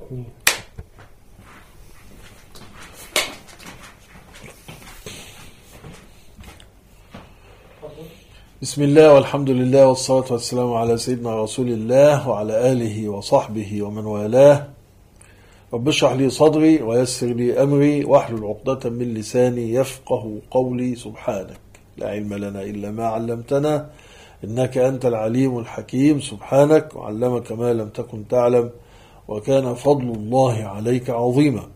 بسم الله والحمد لله والصلاة والسلام على سيدنا رسول الله وعلى آله وصحبه ومن والاه. رب اشرح لي صدري ويسر لي أمري واحلل عقدة من لساني يفقه قولي. سبحانك لا علم لنا إلا ما علمتنا إنك أنت العليم الحكيم. سبحانك وعلمك ما لم تكن تعلم وكان فضل الله عليك عظيما.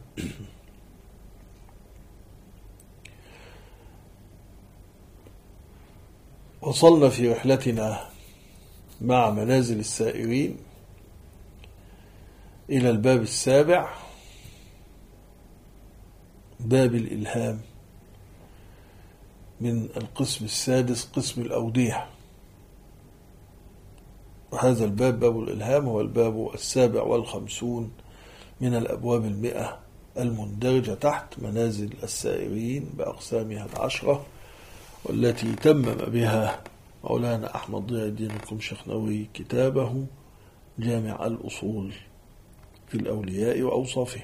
وصلنا في رحلتنا مع منازل السائرين إلى الباب السابع، باب الإلهام، من القسم السادس، قسم الأودية. وهذا الباب، باب الإلهام، هو الباب 57 من الأبواب 100 المندرجة تحت منازل السائرين بأقسامها 10، والتي تمم بها مولانا أحمد ضياء الدين القمشخنوي كتابه جامع الأصول في الأولياء وأوصافهم.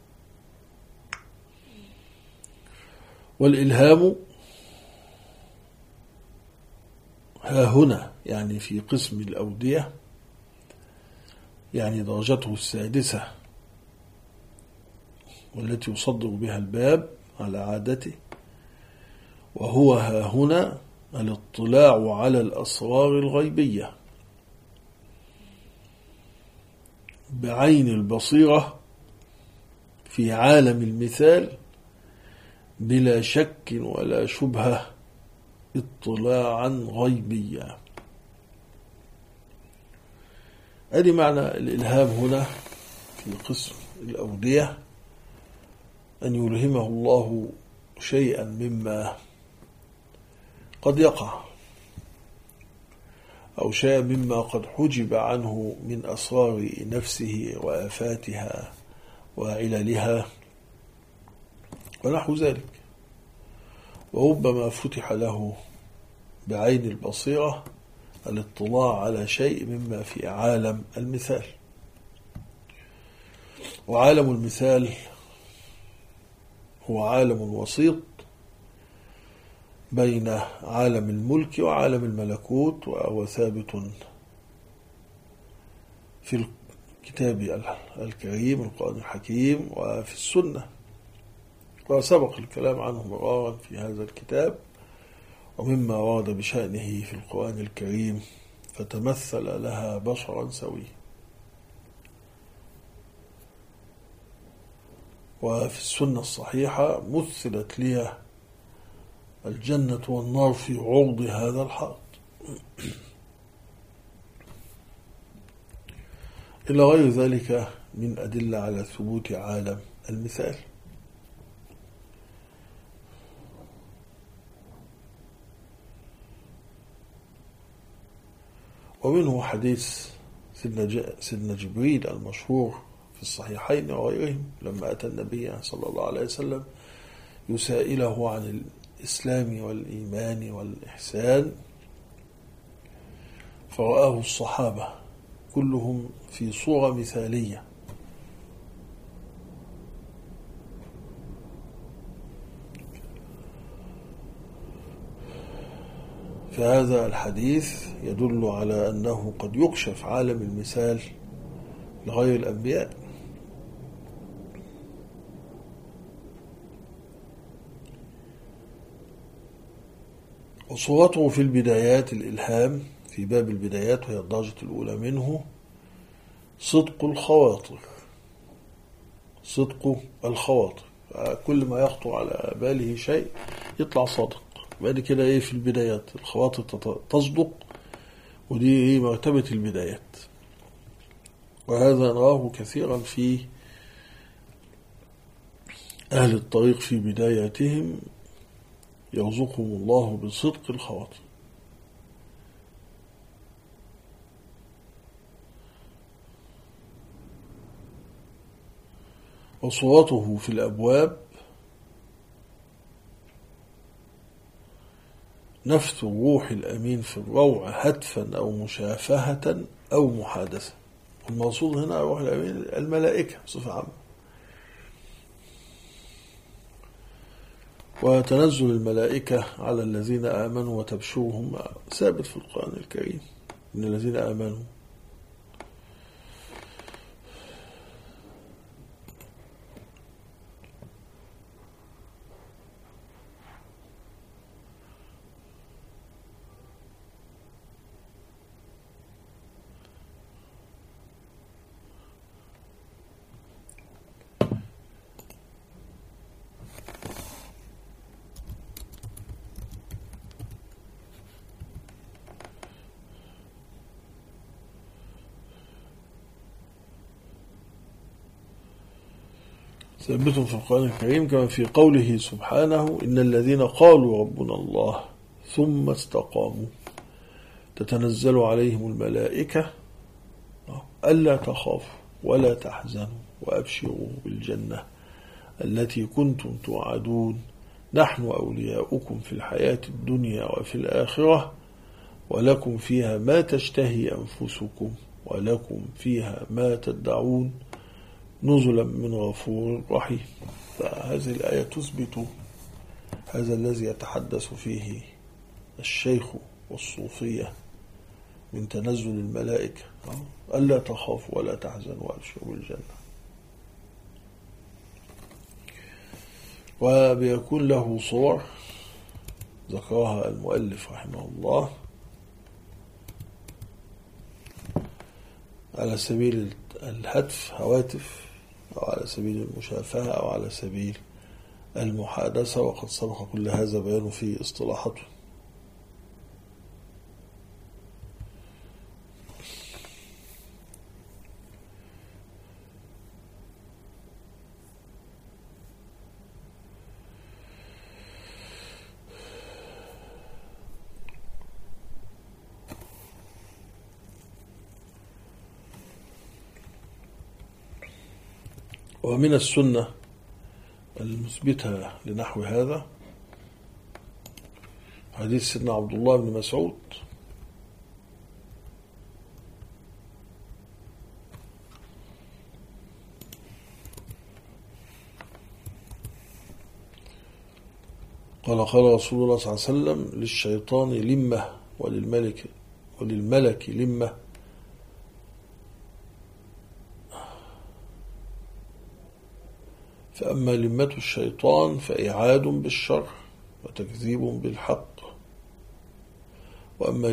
والإلهام ها هنا يعني في قسم الأودية، يعني درجته السادسة والتي يصدر بها الباب على عادته، وهو ها هنا الاطلاع على الأسرار الغيبية بعين البصيرة في عالم المثال بلا شك ولا شبهة، اطلاعا غيبيا. هذه معنى الإلهام هنا في قسم الأودية، أن يلهمه الله شيئا مما قد يقع، أو شيئا مما قد حجب عنه من أسرار نفسه وآفاتها وعللها ونحو ذلك. وربما فتح له بعين البصيرة الاطلاع على شيء مما في عالم المثال. وعالم المثال هو عالم وسيط بين عالم الملك وعالم الملكوت، وهو ثابت في الكتاب الكريم القرآن الحكيم وفي السنة، وسبق الكلام عنه مرارا في هذا الكتاب. ومما ورد بشأنه في القرآن الكريم فتمثل لها بشرا سويا. وفي السنة الصحيحة مثلت لي الجنة والنار في عرض هذا الحائط، إلى غير ذلك من أدلة على ثبوت عالم المثال. ومنه حديث سيدنا جبريل المشهور في الصحيحين وغيرهم، لما أتى النبي صلى الله عليه وسلم يسائله عن الإسلام والإيمان والإحسان، فرآه الصحابة كلهم في صورة مثالية، فهذا الحديث يدل على أنه قد يكشف عالم المثال لغير الأنبياء. وصورته في البدايات، الإلهام في باب البدايات وهي الدرجة الأولى منه، صدق الخواطر. صدق الخواطر، كل ما يخطر على باله شيء يطلع صادق. بعد كده ايه في البدايات الخواطر تصدق، ودي ايه مرتبة البدايات. وهذا نراه كثيرا في أهل الطريق في بداياتهم، يرزقهم الله بصدق الخواطر. وصورته في الأبواب نفث الروح الأمين في الروع هتفا أو مشافهة أو محادثة. المقصود هنا روح الأمين الملائكة بصفة عامة. وتنزل الملائكة على الذين آمنوا وتبشرهم ثابت في القرآن الكريم إن الذين آمنوا. ثابت في القرآن الكريم كما في قوله سبحانه إن الذين قالوا ربنا الله ثم استقاموا تتنزل عليهم الملائكة ألا تخافوا ولا تحزنوا وأبشروا بالجنة التي كنتم توعدون نحن أولياؤكم في الحياة الدنيا وفي الآخرة ولكم فيها ما تشتهي أنفسكم ولكم فيها ما تدعون نزلا من غفور رحيم. فهذه الآية تثبت هذا الذي يتحدث فيه الشيخ والصوفية من تنزل الملائكة ألا تخافوا ولا تحزنوا وأبشروا بالجنة. وبيكون له صور ذكرها المؤلف رحمه الله على سبيل الهتف هواتف أو على سبيل المشافهة أو على سبيل المحادثة، وقد سبق كل هذا بيانه في اصطلاحاته. ومن السنة المثبتة لنحو هذا حديث سيدنا عبد الله بن مسعود قال قال رسول الله صلى الله عليه وسلم للشيطان لمة وللملك لمة فأما لمة الشيطان فإعاد بالشر وتكذيب بالحق، وأما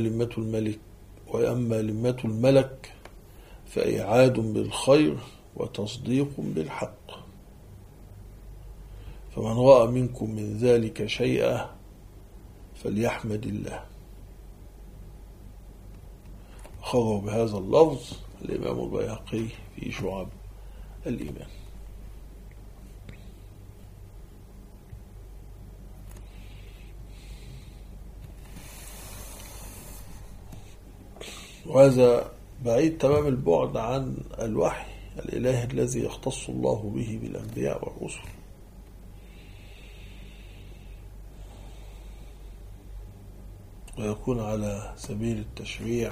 لمة الملك فإعاد بالخير وتصديق بالحق. فمن رأى منكم من ذلك شيئا فليحمد الله. خرج بهذا اللفظ الإمام البيهقي في شعب الإيمان. وهذا بعيد تمام البعد عن الوحي الإلهي الذي يختص الله به بالأنبياء والرسل. ويكون على سبيل التشريع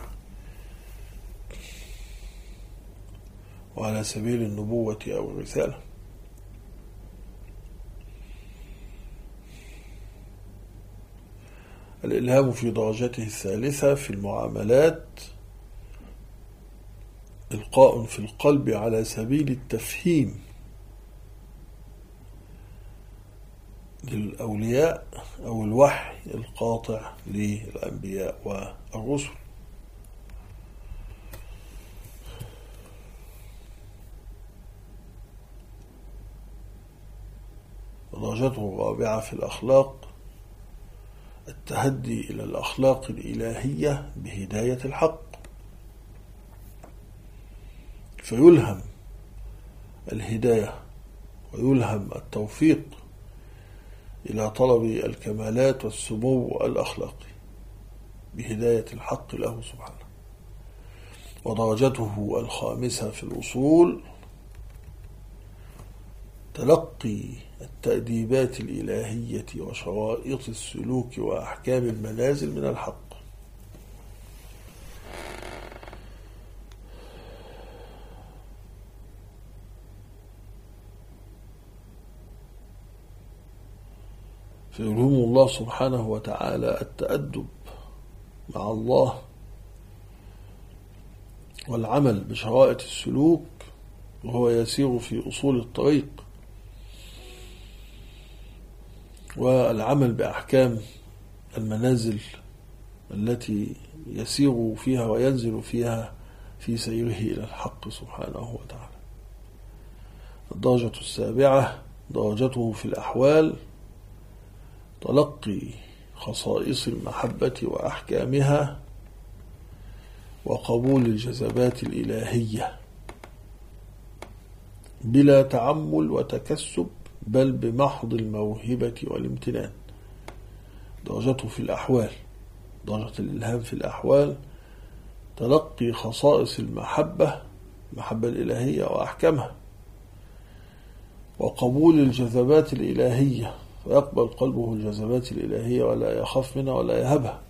وعلى سبيل النبوة أو الرسالة. الإلهام في درجته الثالثة في المعاملات إلقاء في القلب على سبيل التفهيم للأولياء أو الوحي القاطع للأنبياء والرسل. درجته الرابعة في الأخلاق التهدي إلى الأخلاق الإلهية بهداية الحق، فيلهم الهداية ويلهم التوفيق إلى طلب الكمالات والسمو الأخلاقي بهداية الحق له سبحانه. ودرجته الخامسة في الوصول تلقي التأديبات الإلهية وشرائط السلوك وأحكام المنازل من الحق. فيلهم الله سبحانه وتعالى التأدب مع الله والعمل بشرائط السلوك وهو يسير في أصول الطريق، والعمل بأحكام المنازل التي يسير فيها وينزل فيها في سيره إلى الحق سبحانه وتعالى. الدرجة السابعة درجته في الأحوال، تلقي خصائص المحبة وأحكامها وقبول الجذبات الإلهية بلا تعمل وتكسب، بل بمحض الموهبة والامتنان. درجته في الأحوال، درجة الإلهام في الأحوال، تلقي خصائص المحبة الإلهية وأحكامها وقبول الجذبات الإلهية، فيقبل قلبه الجذبات الإلهية ولا يخاف منها ولا يهبها،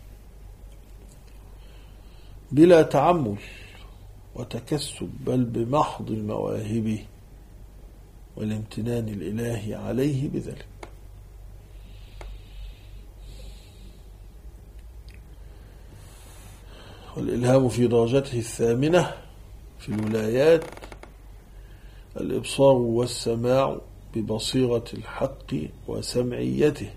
بلا تعمل وتكسب، بل بمحض المواهب والامتنان الإلهي عليه بذلك. والإلهام في درجته الثامنة في الولايات الإبصار والسماع ببصيرة الحق وسمعيته،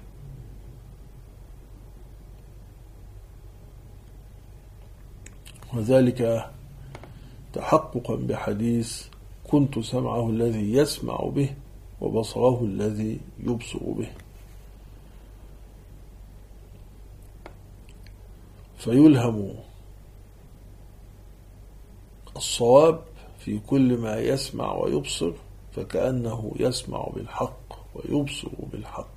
وذلك تحققا بحديث كنت سمعه الذي يسمع به وبصره الذي يبصر به. فيلهم الصواب في كل ما يسمع ويبصر، فكأنه يسمع بالحق ويبصر بالحق.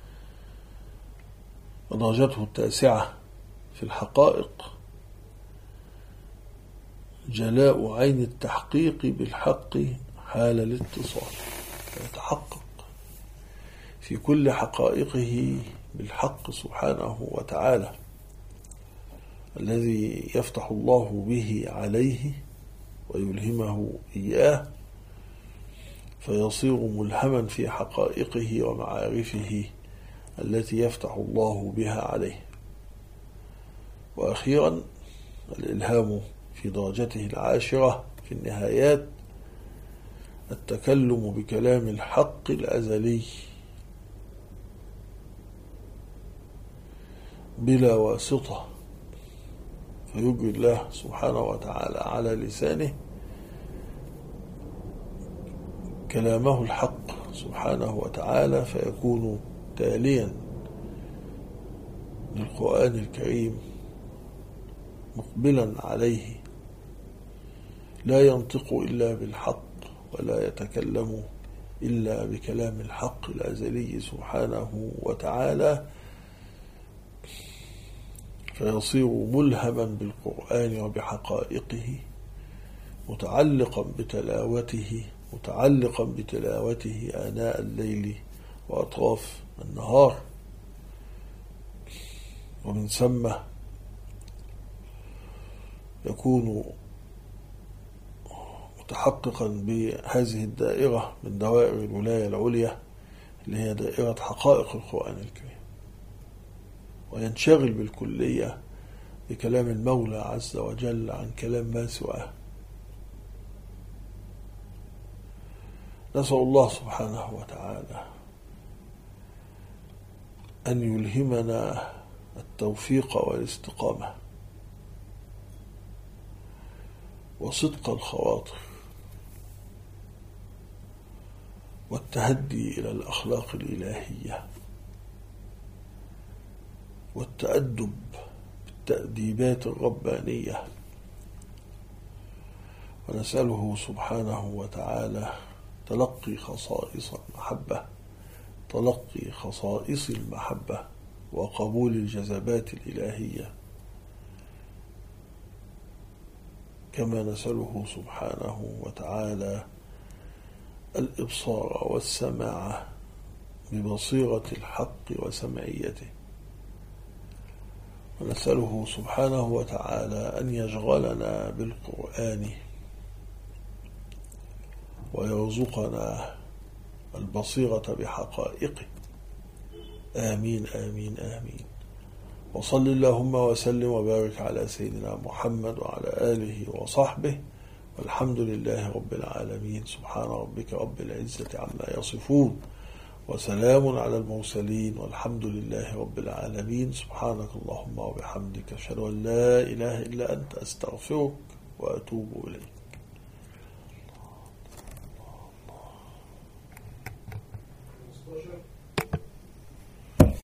ودرجته التاسعة في الحقائق جلاء عين التحقيق بالحق حال الاتصال، يتحقق في كل حقائقه بالحق سبحانه وتعالى الذي يفتح الله به عليه ويلهمه إياه، فيصير ملهما في حقائقه ومعارفه التي يفتح الله بها عليه. وأخيرا الإلهام في درجته العاشرة في النهايات التكلم بكلام الحق الأزلي بلا واسطة، فيجري الله سبحانه وتعالى على لسانه كلامه الحق سبحانه وتعالى، فيكون تاليا للقرآن الكريم مقبلا عليه، لا ينطق إلا بالحق ولا يتكلم إلا بكلام الحق الأزلي سبحانه وتعالى، فيصير ملهما بالقرآن وبحقائقه، متعلقا بتلاوته آناء الليل وأطراف النهار. ومن ثم يكون متحققا بهذه الدائرة من دوائر الولاية العليا اللي هي دائرة حقائق القرآن الكريم، وينشغل بالكلية بكلام المولى عز وجل عن كلام ما سواه. نسأل الله سبحانه وتعالى أن يلهمنا التوفيق والاستقامة وصدق الخواطر والتهدي إلى الأخلاق الإلهية والتأدب بالتأديبات الربانية. ونسأله سبحانه وتعالى تلقي خصائص المحبة وقبول الجذبات الإلهية، كما نسأله سبحانه وتعالى الإبصار والسماع ببصيرة الحق وسمعيته. ونسأله سبحانه وتعالى أن يشغلنا بالقرآن ويرزقنا البصيرة بحقائقه آمين آمين آمين. وصل اللهم وسلم وبارك على سيدنا محمد وعلى آله وصحبه، والحمد لله رب العالمين. سبحان ربك رب العزة عما يصفون، وسلام على المرسلين، والحمد لله رب العالمين. سبحانك اللهم وبحمدك، أشهد أن لا إله إلا أنت، أستغفرك وأتوب إليك.